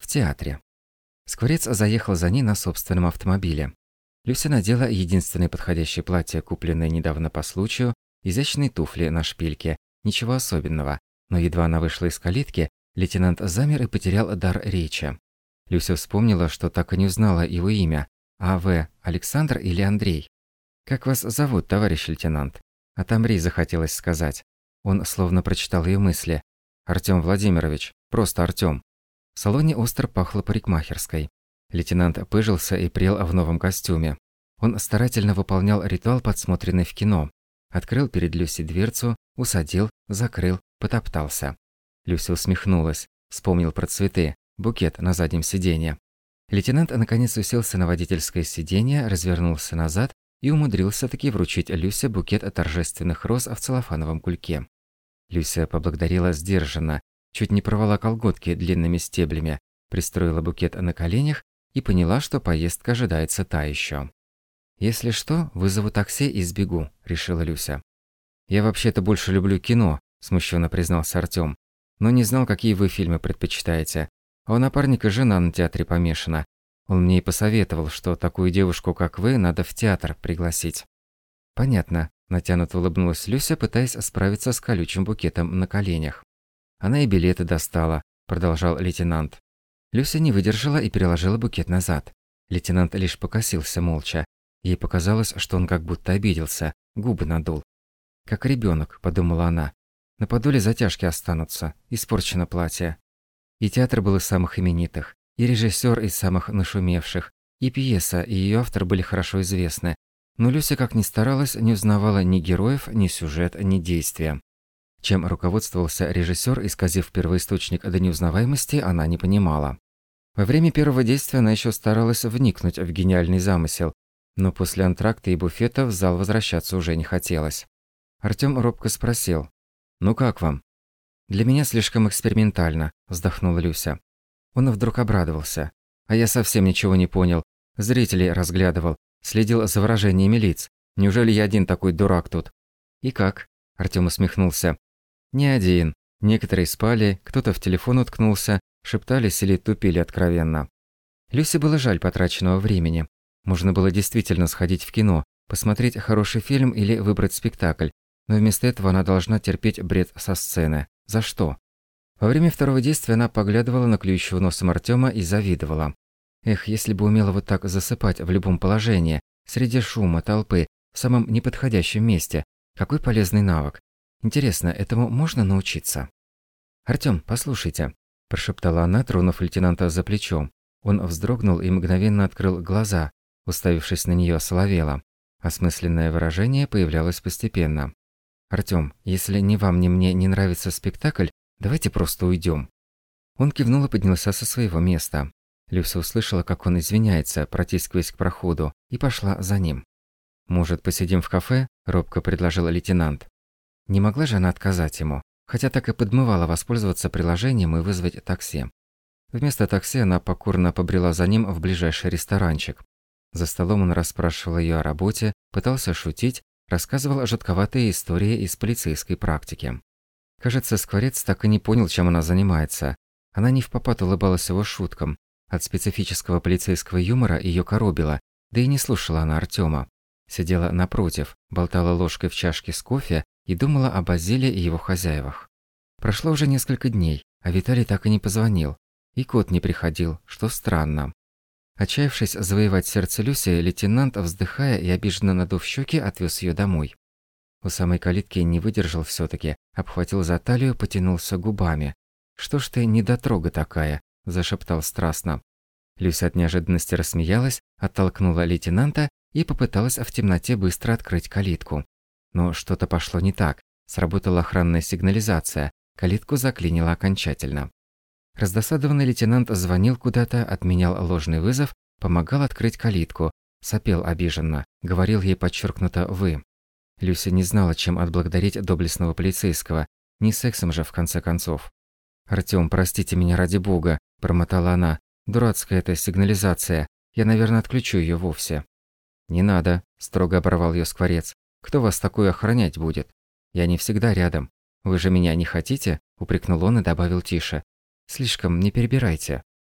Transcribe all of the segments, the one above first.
театре. Скворец заехал за ней на собственном автомобиле. Люся надела единственное подходящее платье, купленное недавно по случаю, изящные туфли на шпильке, ничего особенного, но едва она вышла из калитки, лейтенант замер и потерял дар речи. Люся вспомнила, что так и не узнала его имя. А.В. Александр или Андрей? «Как вас зовут, товарищ лейтенант?» Отомри захотелось сказать. Он словно прочитал ее мысли. «Артём Владимирович, просто Артём». В салоне остро пахло парикмахерской. Лейтенант пыжился и прел в новом костюме. Он старательно выполнял ритуал, подсмотренный в кино. Открыл перед Люсей дверцу, усадил, закрыл, потоптался. Люся усмехнулась, вспомнил про цветы, букет на заднем сиденье. Лейтенант наконец уселся на водительское сиденье, развернулся назад и умудрился таки вручить Люсе букет торжественных роз в целлофановом кульке. Люся поблагодарила сдержанно, чуть не порвала колготки длинными стеблями, пристроила букет на коленях и поняла, что поездка ожидается та еще. «Если что, вызову такси и сбегу», – решила Люся. «Я вообще-то больше люблю кино», – смущенно признался Артём. «Но не знал, какие вы фильмы предпочитаете. А у напарника жена на театре помешана. Он мне и посоветовал, что такую девушку, как вы, надо в театр пригласить». «Понятно», – натянуто улыбнулась Люся, пытаясь справиться с колючим букетом на коленях. «Она и билеты достала», – продолжал лейтенант. Люся не выдержала и переложила букет назад. Лейтенант лишь покосился молча. Ей показалось, что он как будто обиделся, губы надул. «Как ребенок», – подумала она. «На подоле затяжки останутся, испорчено платье». И театр был из самых именитых, и режиссер из самых нашумевших, и пьеса, и ее автор были хорошо известны. Но Люся, как ни старалась, не узнавала ни героев, ни сюжет, ни действия. Чем руководствовался режиссер, исказив первоисточник до неузнаваемости, она не понимала. Во время первого действия она еще старалась вникнуть в гениальный замысел, но после антракта и буфета в зал возвращаться уже не хотелось. Артём робко спросил: «Ну как вам?» «Для меня слишком экспериментально», – вздохнула Люся. Он вдруг обрадовался. «А я совсем ничего не понял. Зрителей разглядывал, следил за выражениями лиц. Неужели я один такой дурак тут?» «И как?» – Артём усмехнулся. «Не один. Некоторые спали, кто-то в телефон уткнулся, шептались или тупили откровенно». Люсе было жаль потраченного времени. Можно было действительно сходить в кино, посмотреть хороший фильм или выбрать спектакль, но вместо этого она должна терпеть бред со сцены. За что? Во время второго действия она поглядывала на клюющего носом Артёма и завидовала. Эх, если бы умела вот так засыпать в любом положении, среди шума, толпы, в самом неподходящем месте. Какой полезный навык. Интересно, этому можно научиться? «Артём, послушайте», – прошептала она, тронув лейтенанта за плечо. Он вздрогнул и мгновенно открыл глаза, уставившись на неё, осоловела. Осмысленное выражение появлялось постепенно. «Артём, если ни вам, ни мне не нравится спектакль, давайте просто уйдём». Он кивнул и поднялся со своего места. Люся услышала, как он извиняется, протискиваясь к проходу, и пошла за ним. «Может, посидим в кафе?» – робко предложил лейтенант. Не могла же она отказать ему, хотя так и подмывала воспользоваться приложением и вызвать такси. Вместо такси она покорно побрела за ним в ближайший ресторанчик. За столом он расспрашивал её о работе, пытался шутить, рассказывал жутковатые истории из полицейской практики. Кажется, Скворец так и не понял, чем она занимается. Она невпопад улыбалась его шуткам. От специфического полицейского юмора её коробило, да и не слушала она Артёма. Сидела напротив, болтала ложкой в чашке с кофе и думала о Базиле и его хозяевах. Прошло уже несколько дней, а Виталий так и не позвонил. И кот не приходил, что странно. Отчаявшись завоевать сердце Люси, лейтенант, вздыхая и обиженно надув щеки, отвез ее домой. У самой калитки не выдержал все-таки, обхватил за талию, потянулся губами. «Что ж ты недотрога такая?» – зашептал страстно. Люся от неожиданности рассмеялась, оттолкнула лейтенанта и попыталась в темноте быстро открыть калитку. Но что-то пошло не так. Сработала охранная сигнализация, калитку заклинило окончательно. Раздосадованный лейтенант звонил куда-то, отменял ложный вызов, помогал открыть калитку, сопел обиженно, говорил ей подчеркнуто «вы». Люся не знала, чем отблагодарить доблестного полицейского, не сексом же в конце концов. «Артём, простите меня ради бога», – промотала она, – «дурацкая эта сигнализация, я, наверное, отключу её вовсе». «Не надо», – строго оборвал её Скворец, – «кто вас такое охранять будет? Я не всегда рядом. Вы же меня не хотите?» – упрекнул он и добавил тише. «Слишком не перебирайте».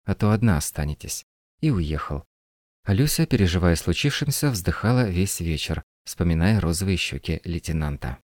а то одна останетесь». И уехал. А Люся, переживая случившемся, вздыхала весь вечер, вспоминая розовые щеки лейтенанта.